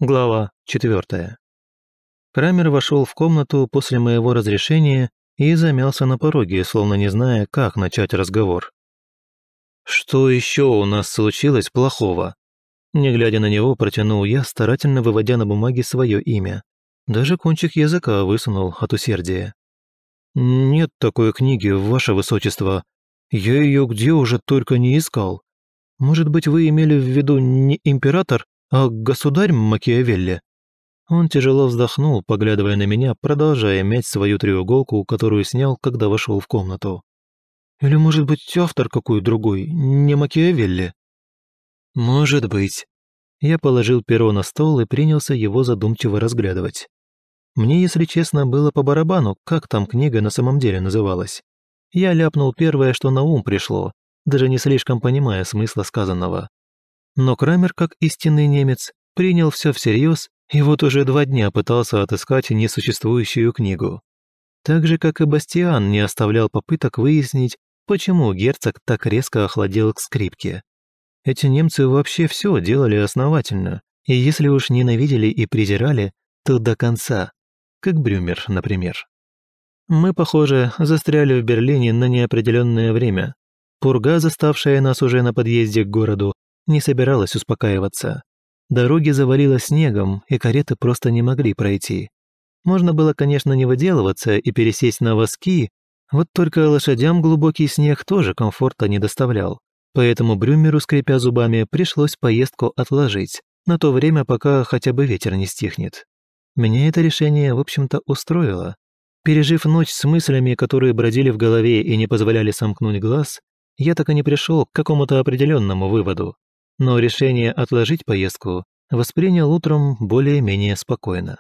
Глава 4. Крамер вошел в комнату после моего разрешения и замялся на пороге, словно не зная, как начать разговор. «Что еще у нас случилось плохого?» Не глядя на него, протянул я, старательно выводя на бумаге свое имя. Даже кончик языка высунул от усердия. «Нет такой книги, ваше высочество. Я ее где уже только не искал. Может быть, вы имели в виду не император, а государь Макиавелли?» Он тяжело вздохнул, поглядывая на меня, продолжая мять свою треуголку, которую снял, когда вошел в комнату. «Или, может быть, автор какой другой, не Макиавелли?» «Может быть». Я положил перо на стол и принялся его задумчиво разглядывать. Мне, если честно, было по барабану, как там книга на самом деле называлась. Я ляпнул первое, что на ум пришло, даже не слишком понимая смысла сказанного. Но Крамер, как истинный немец, принял все всерьез и вот уже 2 дня пытался отыскать несуществующую книгу. Так же, как и Бастиан не оставлял попыток выяснить, почему герцог так резко охладел к скрипке. Эти немцы вообще все делали основательно, и если уж ненавидели и презирали, то до конца, как Брюмер, например. Мы, похоже, застряли в Берлине на неопределенное время. Пурга, заставшая нас уже на подъезде к городу, не собиралась успокаиваться. Дороги завалило снегом, и кареты просто не могли пройти. Можно было, конечно, не выделываться и пересесть на воски, вот только лошадям глубокий снег тоже комфорта не доставлял. Поэтому Брюмеру, скрипя зубами, пришлось поездку отложить, на то время, пока хотя бы ветер не стихнет. Меня это решение, в общем-то, устроило. Пережив ночь с мыслями, которые бродили в голове и не позволяли сомкнуть глаз, я так и не пришел к какому-то определенному выводу. Но решение отложить поездку воспринял утром более-менее спокойно.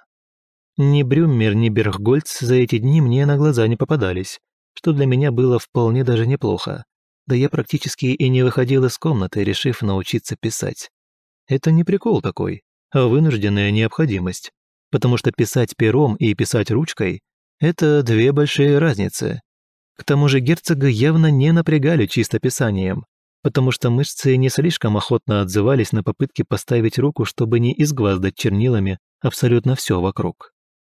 Ни Брюмер, ни Берггольц за эти дни мне на глаза не попадались, что для меня было вполне даже неплохо. Да я практически и не выходил из комнаты, решив научиться писать. Это не прикол такой, а вынужденная необходимость, потому что писать пером и писать ручкой – это 2 большие разницы. К тому же герцога явно не напрягали чисто писанием, потому что мышцы не слишком охотно отзывались на попытки поставить руку, чтобы не изгваздать чернилами абсолютно все вокруг.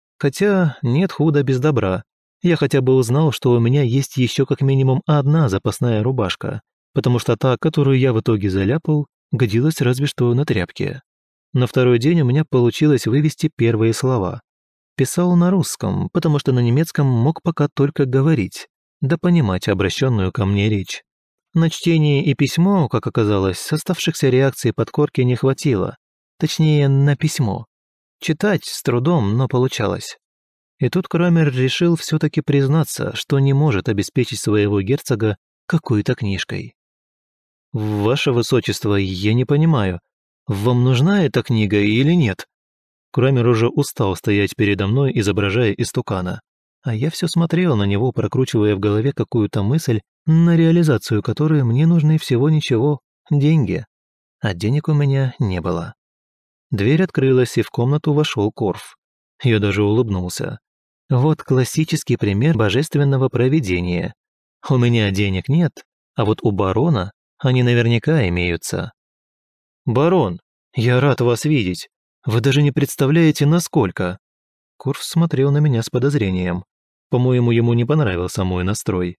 Хотя нет худа без добра. Я хотя бы узнал, что у меня есть еще как минимум 1 запасная рубашка, потому что та, которую я в итоге заляпал, годилась разве что на тряпке. На 2-й день у меня получилось вывести первые слова. Писал на русском, потому что на немецком мог пока только говорить, да понимать обращенную ко мне речь. На чтение и письмо, как оказалось, оставшихся реакций подкорки не хватило. Точнее, на письмо. Читать с трудом, но получалось. И тут Крамер решил все-таки признаться, что не может обеспечить своего герцога какой-то книжкой. «Ваше высочество, я не понимаю, вам нужна эта книга или нет?» Крамер уже устал стоять передо мной, изображая истукана. А я все смотрел на него, прокручивая в голове какую-то мысль, на реализацию которой мне нужны всего ничего – деньги. А денег у меня не было. Дверь открылась, и в комнату вошел Корф. Я даже улыбнулся. Вот классический пример божественного провидения. У меня денег нет, а вот у барона они наверняка имеются. «Барон, я рад вас видеть. Вы даже не представляете, насколько...» Корф смотрел на меня с подозрением. По-моему, ему не понравился мой настрой.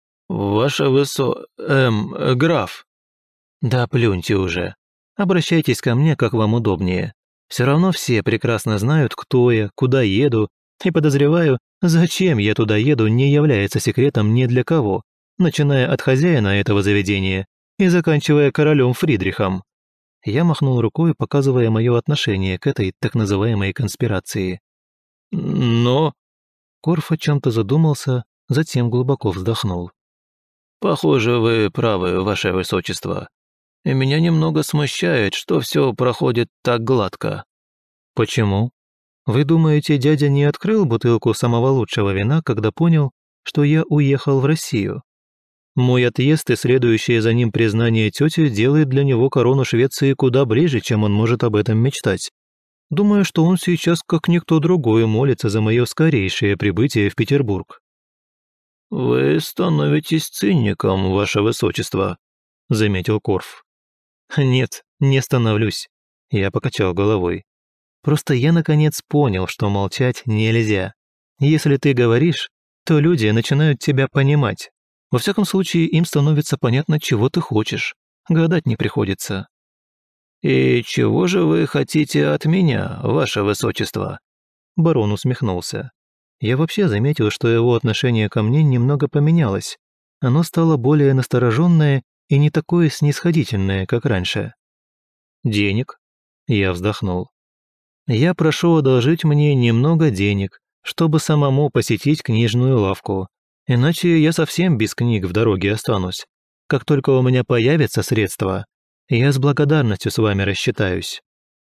Граф». «Да плюньте уже. Обращайтесь ко мне, как вам удобнее. Все равно все прекрасно знают, кто я, куда еду, и подозреваю, зачем я туда еду, не является секретом ни для кого, начиная от хозяина этого заведения и заканчивая королем Фридрихом». Я махнул рукой, показывая мое отношение к этой так называемой конспирации. «Но...» Корф о чем-то задумался, затем глубоко вздохнул. «Похоже, вы правы, ваше высочество. И меня немного смущает, что все проходит так гладко». «Почему? Вы думаете, дядя не открыл бутылку самого лучшего вина, когда понял, что я уехал в Россию? Мой отъезд и следующее за ним признание тети делает для него корону Швеции куда ближе, чем он может об этом мечтать. Думаю, что он сейчас, как никто другой, молится за мое скорейшее прибытие в Петербург». «Вы становитесь циником, ваше высочество», — заметил Корф. «Нет, не становлюсь», — я покачал головой. Просто я наконец понял, что молчать нельзя. Если ты говоришь, то люди начинают тебя понимать. Во всяком случае, им становится понятно, чего ты хочешь. Гадать не приходится. «И чего же вы хотите от меня, ваше высочество?» Барон усмехнулся. Я вообще заметил, что его отношение ко мне немного поменялось. Оно стало более настороженное и не такое снисходительное, как раньше. «Денег?» Я вздохнул. «Я прошу одолжить мне немного денег, чтобы самому посетить книжную лавку. Иначе я совсем без книг в дороге останусь. Как только у меня появятся средства, я с благодарностью с вами рассчитаюсь».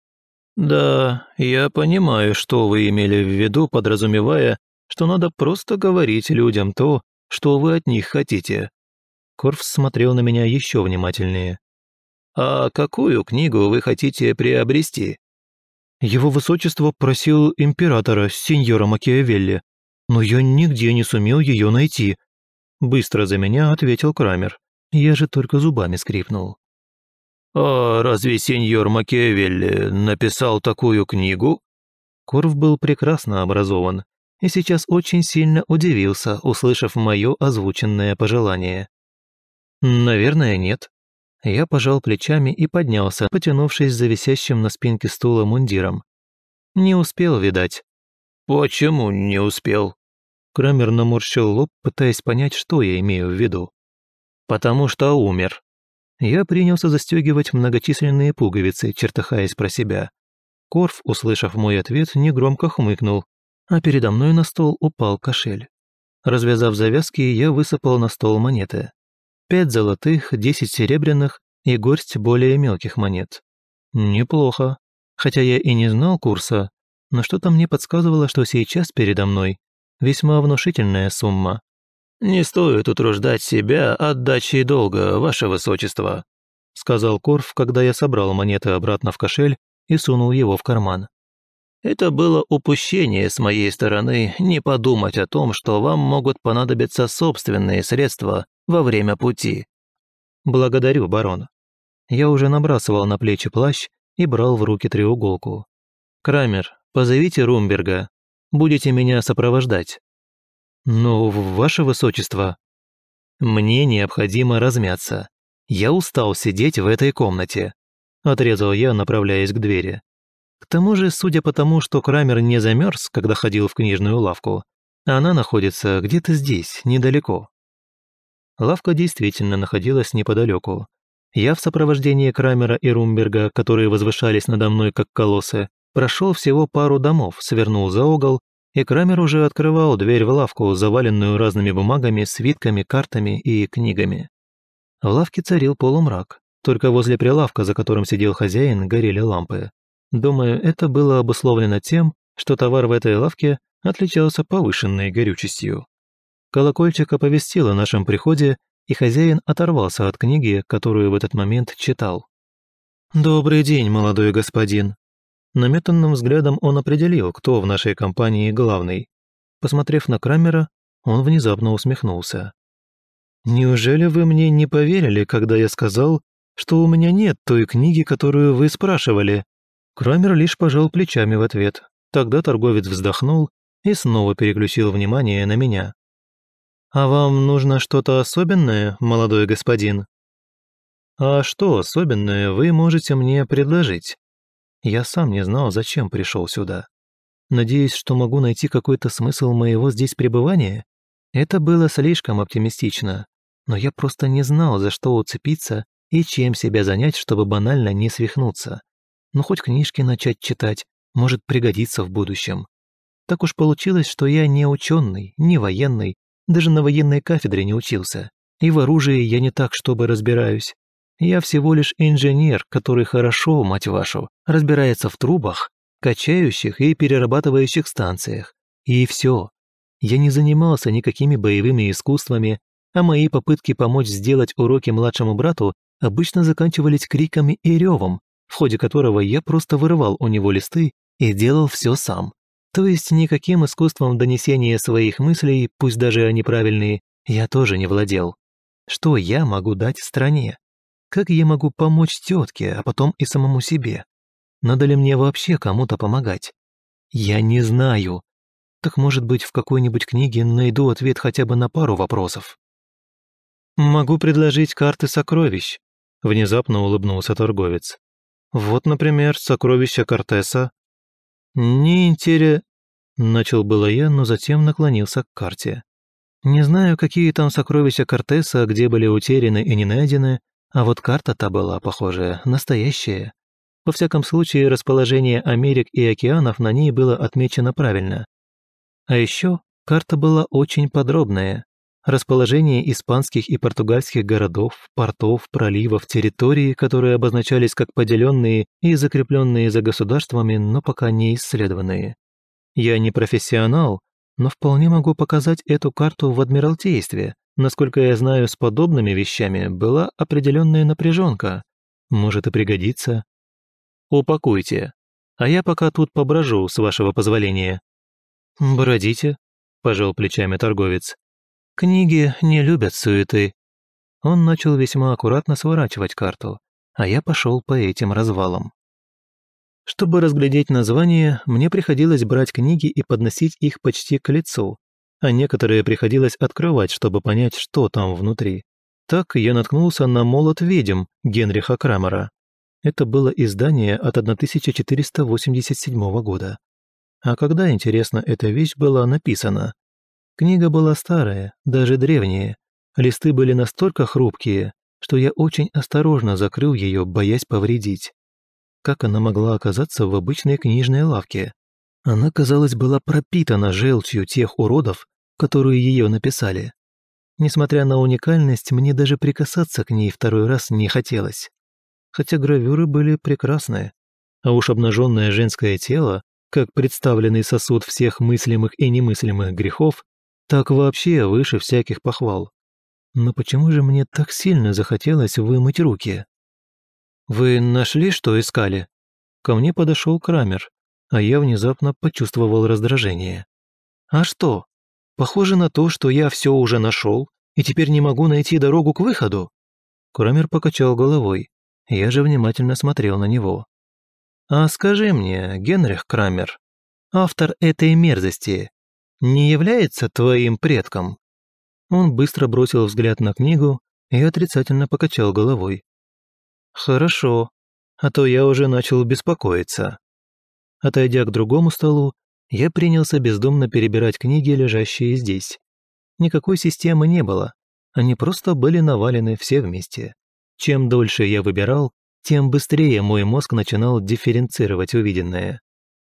«Да, я понимаю, что вы имели в виду, подразумевая, что надо просто говорить людям то, что вы от них хотите». Корф смотрел на меня еще внимательнее. «А какую книгу вы хотите приобрести?» Его высочество просил императора, сеньора Макиавелли, но я нигде не сумел ее найти. Быстро за меня ответил Крамер. Я же только зубами скрипнул. «А разве сеньор Макиавелли написал такую книгу?» Корф был прекрасно образован и сейчас очень сильно удивился, услышав мое озвученное пожелание. «Наверное, нет». Я пожал плечами и поднялся, потянувшись за висящим на спинке стула мундиром. Не успел, видать. «Почему не успел?» Крамер наморщил лоб, пытаясь понять, что я имею в виду. «Потому что умер». Я принялся застегивать многочисленные пуговицы, чертыхаясь про себя. Корф, услышав мой ответ, негромко хмыкнул, а передо мной на стол упал кошель. Развязав завязки, я высыпал на стол монеты. 5 золотых, 10 серебряных и горсть более мелких монет. Неплохо. Хотя я и не знал курса, но что-то мне подсказывало, что сейчас передо мной весьма внушительная сумма. «Не стоит утруждать себя отдачей долга, ваше высочество», сказал Корф, когда я собрал монеты обратно в кошель и сунул его в карман. «Это было упущение с моей стороны не подумать о том, что вам могут понадобиться собственные средства во время пути». «Благодарю, барон». Я уже набрасывал на плечи плащ и брал в руки треуголку. «Крамер, позовите Румберга. Будете меня сопровождать». «Но, ваше высочество...» «Мне необходимо размяться. Я устал сидеть в этой комнате», — отрезал я, направляясь к двери. К тому же, судя по тому, что Крамер не замерз, когда ходил в книжную лавку, она находится где-то здесь, недалеко. Лавка действительно находилась неподалеку. Я в сопровождении Крамера и Румберга, которые возвышались надо мной как колоссы, прошел всего пару домов, свернул за угол, и Крамер уже открывал дверь в лавку, заваленную разными бумагами, свитками, картами и книгами. В лавке царил полумрак, только возле прилавка, за которым сидел хозяин, горели лампы. Думаю, это было обусловлено тем, что товар в этой лавке отличался повышенной горючестью. Колокольчик оповестил о нашем приходе, и хозяин оторвался от книги, которую в этот момент читал. «Добрый день, молодой господин». Наметанным взглядом он определил, кто в нашей компании главный. Посмотрев на Крамера, он внезапно усмехнулся. «Неужели вы мне не поверили, когда я сказал, что у меня нет той книги, которую вы спрашивали?» Крамер лишь пожал плечами в ответ. Тогда торговец вздохнул и снова переключил внимание на меня. «А вам нужно что-то особенное, молодой господин?» «А что особенное вы можете мне предложить?» Я сам не знал, зачем пришел сюда. Надеюсь, что могу найти какой-то смысл моего здесь пребывания? Это было слишком оптимистично, но я просто не знал, за что уцепиться и чем себя занять, чтобы банально не свихнуться. Ну, хоть книжки начать читать, может пригодиться в будущем. Так уж получилось, что я не ученый, не военный, даже на военной кафедре не учился. И в оружии я не так, чтобы разбираюсь. Я всего лишь инженер, который хорошо, мать вашу, разбирается в трубах, качающих и перерабатывающих станциях. И все. Я не занимался никакими боевыми искусствами, а мои попытки помочь сделать уроки младшему брату обычно заканчивались криками и ревом, в ходе которого я просто вырывал у него листы и делал все сам. То есть никаким искусством донесения своих мыслей, пусть даже они правильные, я тоже не владел. Что я могу дать стране? Как я могу помочь тетке, а потом и самому себе? Надо ли мне вообще кому-то помогать? Я не знаю. Так, может быть, в какой-нибудь книге найду ответ хотя бы на пару вопросов. Могу предложить карты сокровищ, внезапно улыбнулся торговец. Вот, например, сокровища Кортеса. Начал было я, но затем наклонился к карте. Не знаю, какие там сокровища Кортеса, где были утеряны и не найдены, а вот карта-то была, похоже, настоящая. Во всяком случае, расположение Америк и океанов на ней было отмечено правильно. А еще карта была очень подробная. Расположение испанских и португальских городов, портов, проливов, территорий, которые обозначались как поделенные и закрепленные за государствами, но пока не исследованные. Я не профессионал, но вполне могу показать эту карту в Адмиралтействе. Насколько я знаю, с подобными вещами была определенная напряженка. Может и пригодится. Упакуйте. А я пока тут поброжу, с вашего позволения. Бродите, пожал плечами торговец. Книги не любят суеты. Он начал весьма аккуратно сворачивать карту, а я пошел по этим развалам. Чтобы разглядеть названия, мне приходилось брать книги и подносить их почти к лицу, а некоторые приходилось открывать, чтобы понять, что там внутри. Так я наткнулся на «Молот ведьм» Генриха Крамера. Это было издание от 1487 года. А когда, интересно, эта вещь была написана? Книга была старая, даже древняя. Листы были настолько хрупкие, что я очень осторожно закрыл ее, боясь повредить. Как она могла оказаться в обычной книжной лавке? Она, казалось, была пропитана желчью тех уродов, которые ее написали. Несмотря на уникальность, мне даже прикасаться к ней второй раз не хотелось. Хотя гравюры были прекрасные. А уж обнаженное женское тело, как представленный сосуд всех мыслимых и немыслимых грехов, так вообще выше всяких похвал. Но почему же мне так сильно захотелось вымыть руки? «Вы нашли, что искали?» Ко мне подошел Крамер, а я внезапно почувствовал раздражение. «А что? Похоже на то, что я все уже нашел и теперь не могу найти дорогу к выходу?» Крамер покачал головой. Я же внимательно смотрел на него. «А скажи мне, Генрих Крамер, автор этой мерзости не является твоим предком?» Он быстро бросил взгляд на книгу и отрицательно покачал головой. «Хорошо, а то я уже начал беспокоиться». Отойдя к другому столу, я принялся бездумно перебирать книги, лежащие здесь. Никакой системы не было, они просто были навалены все вместе. Чем дольше я выбирал, тем быстрее мой мозг начинал дифференцировать увиденное.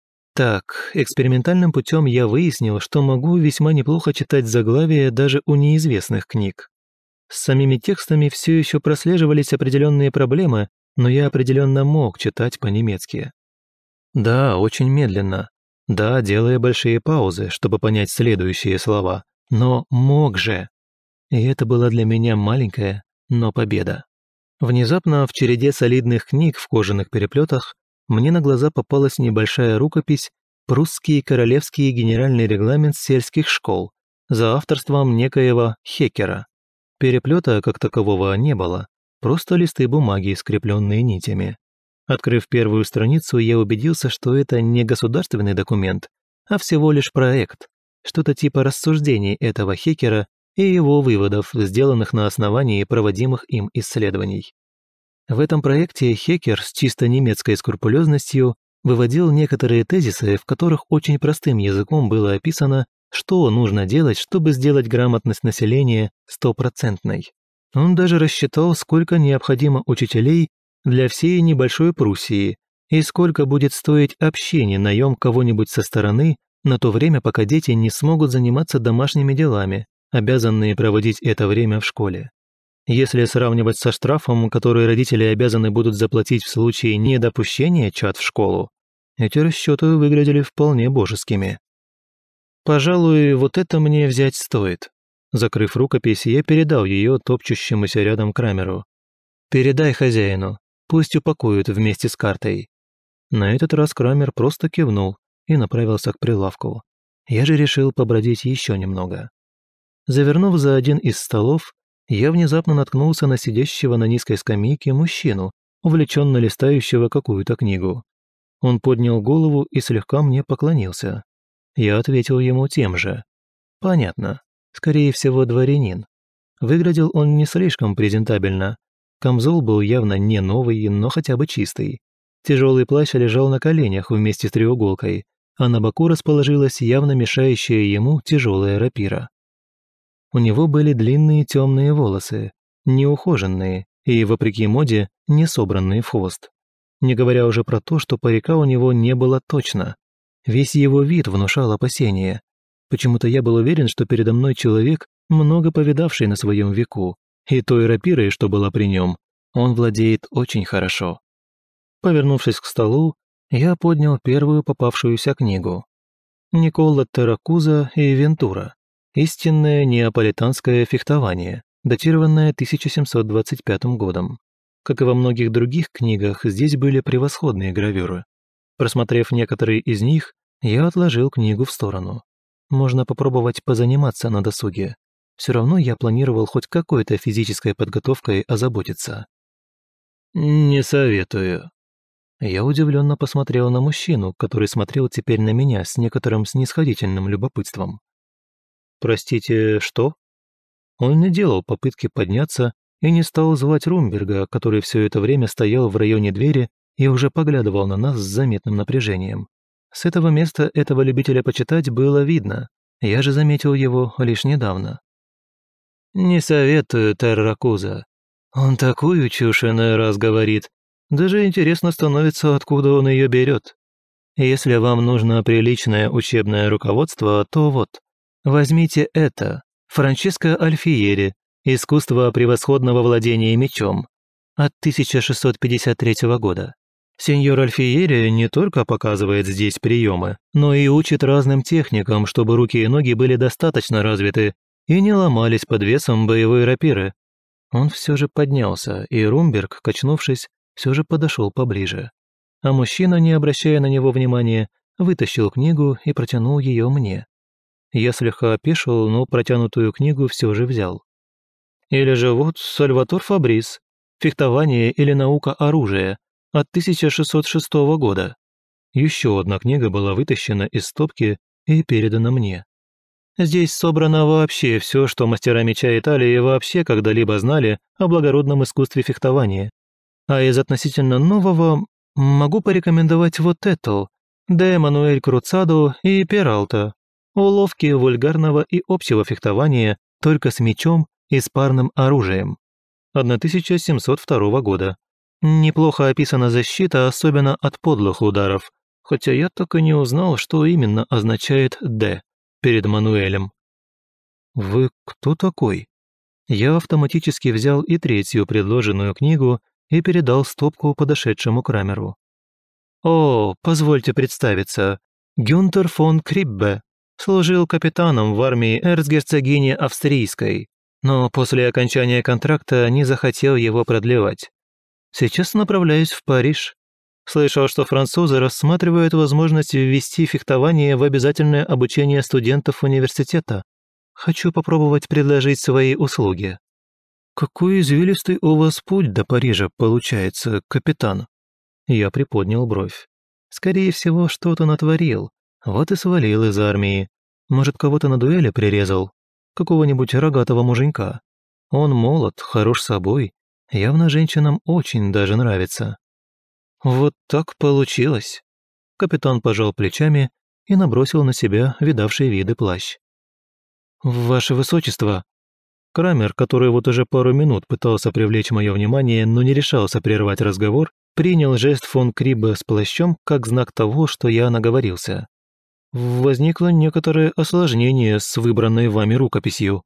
Так, экспериментальным путем я выяснил, что могу весьма неплохо читать заглавия даже у неизвестных книг. С самими текстами все еще прослеживались определенные проблемы, но я определенно мог читать по-немецки. Да, очень медленно. Да, делая большие паузы, чтобы понять следующие слова. Но мог же. И это была для меня маленькая, но победа. Внезапно в череде солидных книг в кожаных переплетах мне на глаза попалась небольшая рукопись «Прусский королевский генеральный регламент сельских школ» за авторством некоего Хеккера. Переплета как такового не было, просто листы бумаги, скрепленные нитями. Открыв первую страницу, я убедился, что это не государственный документ, а всего лишь проект, что-то типа рассуждений этого Хеккера и его выводов, сделанных на основании проводимых им исследований. В этом проекте Хеккер с чисто немецкой скрупулезностью выводил некоторые тезисы, в которых очень простым языком было описано, что нужно делать, чтобы сделать грамотность населения стопроцентной. Он даже рассчитал, сколько необходимо учителей для всей небольшой Пруссии и сколько будет стоить общение, наем кого-нибудь со стороны на то время, пока дети не смогут заниматься домашними делами, обязанные проводить это время в школе. Если сравнивать со штрафом, который родители обязаны будут заплатить в случае недопущения чад в школу, эти расчеты выглядели вполне божескими. Пожалуй, вот это мне взять стоит. Закрыв рукопись, я передал ее топчущемуся рядом Крамеру. «Передай хозяину, пусть упакуют вместе с картой». На этот раз Крамер просто кивнул и направился к прилавку. Я же решил побродить еще немного. Завернув за один из столов, я внезапно наткнулся на сидящего на низкой скамейке мужчину, увлеченно листающего какую-то книгу. Он поднял голову и слегка мне поклонился. Я ответил ему тем же. Понятно. Скорее всего, дворянин. Выглядел он не слишком презентабельно. Камзол был явно не новый, но хотя бы чистый. Тяжелый плащ лежал на коленях вместе с треуголкой, а на боку расположилась явно мешающая ему тяжелая рапира. У него были длинные темные волосы, неухоженные и, вопреки моде, не собранные в хвост. Не говоря уже про то, что парика у него не было точно. Весь его вид внушал опасения. Почему-то я был уверен, что передо мной человек, много повидавший на своем веку, и той рапирой, что была при нем, он владеет очень хорошо. Повернувшись к столу, я поднял первую попавшуюся книгу. Никола Терракуза и Вентура. Истинное неаполитанское фехтование, датированное 1725 годом. Как и во многих других книгах, здесь были превосходные гравюры. Просмотрев некоторые из них, я отложил книгу в сторону. Можно попробовать позаниматься на досуге. Все равно я планировал хоть какой-то физической подготовкой озаботиться. «Не советую». Я удивленно посмотрел на мужчину, который смотрел теперь на меня с некоторым снисходительным любопытством. «Простите, что?» Он не делал попытки подняться и не стал звать Румберга, который все это время стоял в районе двери и уже поглядывал на нас с заметным напряжением. С этого места этого любителя почитать было видно, я же заметил его лишь недавно. «Не советую, Терракуза. Он такую чушь иной раз говорит. Даже интересно становится, откуда он ее берет. Если вам нужно приличное учебное руководство, то вот, возьмите это, Франческо Альфиери, «Искусство превосходного владения мечом» от 1653 года. Сеньор Альфиери не только показывает здесь приемы, но и учит разным техникам, чтобы руки и ноги были достаточно развиты и не ломались под весом боевой рапиры. Он все же поднялся, и Румберг, качнувшись, все же подошел поближе. А мужчина, не обращая на него внимания, вытащил книгу и протянул ее мне. Я слегка опешил, но протянутую книгу все же взял. Или же вот Сальватор Фабрис «Фехтование или наука оружия» от 1606 года. Еще одна книга была вытащена из стопки и передана мне. Здесь собрано вообще все, что мастера меча Италии вообще когда-либо знали о благородном искусстве фехтования. А из относительно нового могу порекомендовать вот эту «Де Мануэль Круцадо и Пералта». Уловки вульгарного и общего фехтования только с мечом и с парным оружием. 1702 года. Неплохо описана защита, особенно от подлых ударов, хотя я так и не узнал, что именно означает «Д» перед Мануэлем. «Вы кто такой?» Я автоматически взял и третью предложенную книгу и передал стопку подошедшему Крамеру. «О, позвольте представиться. Гюнтер фон Криббе. Служил капитаном в армии эрцгерцогини Австрийской, но после окончания контракта не захотел его продлевать. Сейчас направляюсь в Париж. Слышал, что французы рассматривают возможность ввести фехтование в обязательное обучение студентов университета. Хочу попробовать предложить свои услуги». «Какой извилистый у вас путь до Парижа получается, капитан?» Я приподнял бровь. «Скорее всего, что-то натворил. Вот и свалил из армии. Может, кого-то на дуэли прирезал? Какого-нибудь рогатого муженька? Он молод, хорош собой. Явно женщинам очень даже нравится». «Вот так получилось». Капитан пожал плечами и набросил на себя видавший виды плащ. «Ваше высочество». Крамер, который вот уже пару минут пытался привлечь мое внимание, но не решался прервать разговор, принял жест фон Криббе с плащом как знак того, что я наговорился. «Возникло некоторое осложнение с выбранной вами рукописью».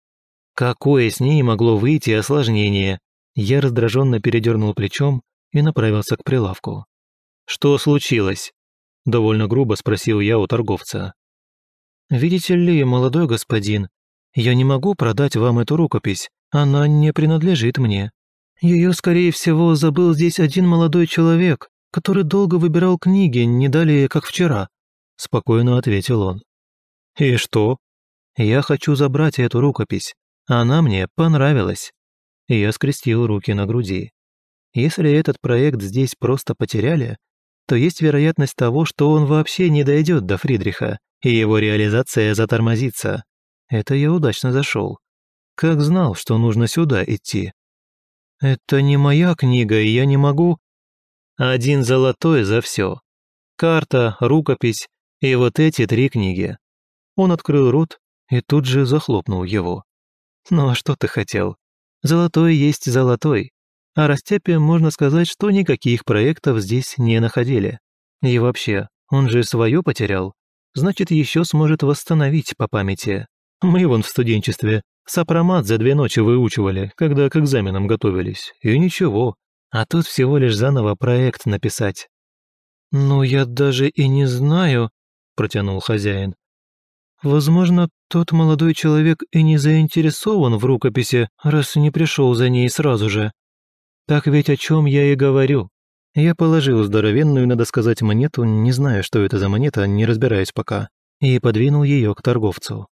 «Какое с ней могло выйти осложнение?» Я раздраженно передернул плечом и направился к прилавку. «Что случилось?» – довольно грубо спросил я у торговца. «Видите ли, молодой господин, я не могу продать вам эту рукопись, она не принадлежит мне. Ее, скорее всего, забыл здесь один молодой человек, который долго выбирал книги, не далее, как вчера», – спокойно ответил он. «И что?» «Я хочу забрать эту рукопись, она мне понравилась». И я скрестил руки на груди. Если этот проект здесь просто потеряли, то есть вероятность того, что он вообще не дойдет до Фридриха, и его реализация затормозится. Это я удачно зашел. Как знал, что нужно сюда идти. Это не моя книга, и я не могу... 1 золотой за все. Карта, рукопись и вот эти 3 книги. Он открыл рот и тут же захлопнул его. Ну а что ты хотел? Золотой есть золотой. А Растяпе можно сказать, что никаких проектов здесь не находили. И вообще, он же свое потерял. Значит, еще сможет восстановить по памяти. Мы вон в студенчестве сопромат за 2 ночи выучивали, когда к экзаменам готовились. И ничего. А тут всего лишь заново проект написать. «Ну, я даже и не знаю», – протянул хозяин. «Возможно, тот молодой человек и не заинтересован в рукописи, раз не пришел за ней сразу же. Так ведь о чем я и говорю». Я положил здоровенную, надо сказать, монету, не знаю, что это за монета, не разбираюсь пока, и подвинул ее к торговцу.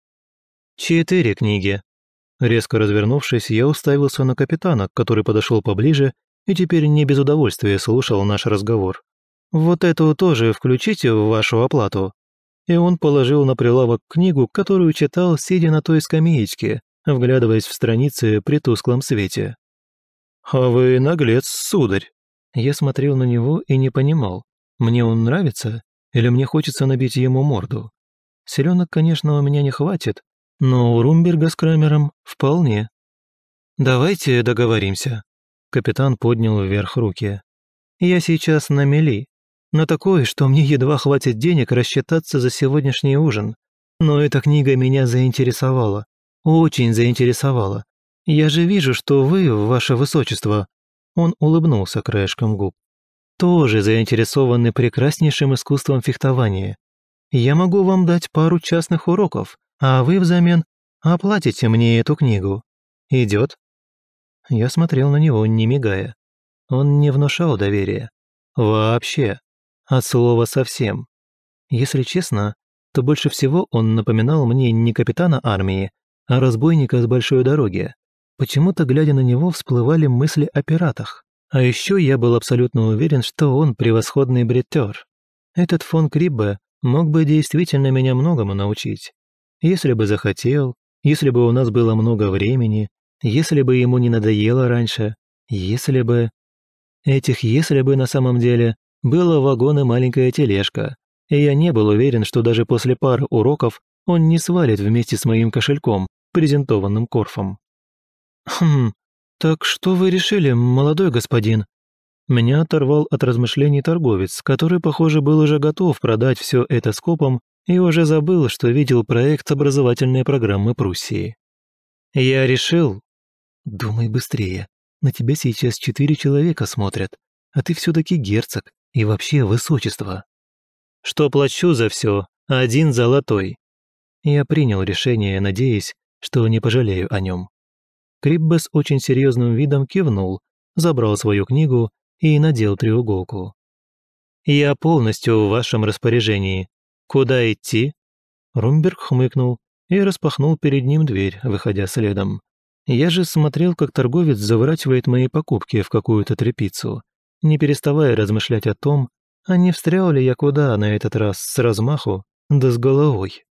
4 книги. Резко развернувшись, я уставился на капитана, который подошел поближе и теперь не без удовольствия слушал наш разговор. «Вот эту тоже включите в вашу оплату». И он положил на прилавок книгу, которую читал, сидя на той скамеечке, вглядываясь в страницы при тусклом свете. «А вы наглец, сударь!» Я смотрел на него и не понимал, мне он нравится или мне хочется набить ему морду. Селенок, конечно, у меня не хватит, но у Румберга с Крамером вполне. «Давайте договоримся». Капитан поднял вверх руки. «Я сейчас на мели. На такое, что мне едва хватит денег рассчитаться за сегодняшний ужин. Но эта книга меня заинтересовала. Очень заинтересовала. Я же вижу, что вы, ваше высочество...» Он улыбнулся краешком губ. «Тоже заинтересованы прекраснейшим искусством фехтования. Я могу вам дать пару частных уроков, а вы взамен оплатите мне эту книгу. Идет?» Я смотрел на него, не мигая. Он не внушал доверия. Вообще. От слова совсем. Если честно, то больше всего он напоминал мне не капитана армии, а разбойника с большой дороги. Почему-то, глядя на него, всплывали мысли о пиратах. А еще я был абсолютно уверен, что он превосходный бретер. Этот фон Криббе мог бы действительно меня многому научить. Если бы захотел, если бы у нас было много времени, если бы ему не надоело раньше, если бы... Этих «если бы» на самом деле было вагон и маленькая тележка, и я не был уверен, что даже после пары уроков он не свалит вместе с моим кошельком, презентованным Корфом. Так что вы решили, молодой господин?» Меня оторвал от размышлений торговец, который, похоже, был уже готов продать все это скопом и уже забыл, что видел проект образовательной программы Пруссии. «Я решил...» «Думай быстрее. На тебя сейчас 4 человека смотрят, а ты все-таки герцог и вообще высочество». «Что плачу за все 1 золотой». Я принял решение, надеясь, что не пожалею о нем. Криббе с очень серьезным видом кивнул, забрал свою книгу и надел треуголку. «Я полностью в вашем распоряжении. Куда идти?» Румберг хмыкнул и распахнул перед ним дверь, выходя следом. Я же смотрел, как торговец заворачивает мои покупки в какую-то тряпицу, не переставая размышлять о том, а не встрял ли я куда на этот раз с размаху, да с головой.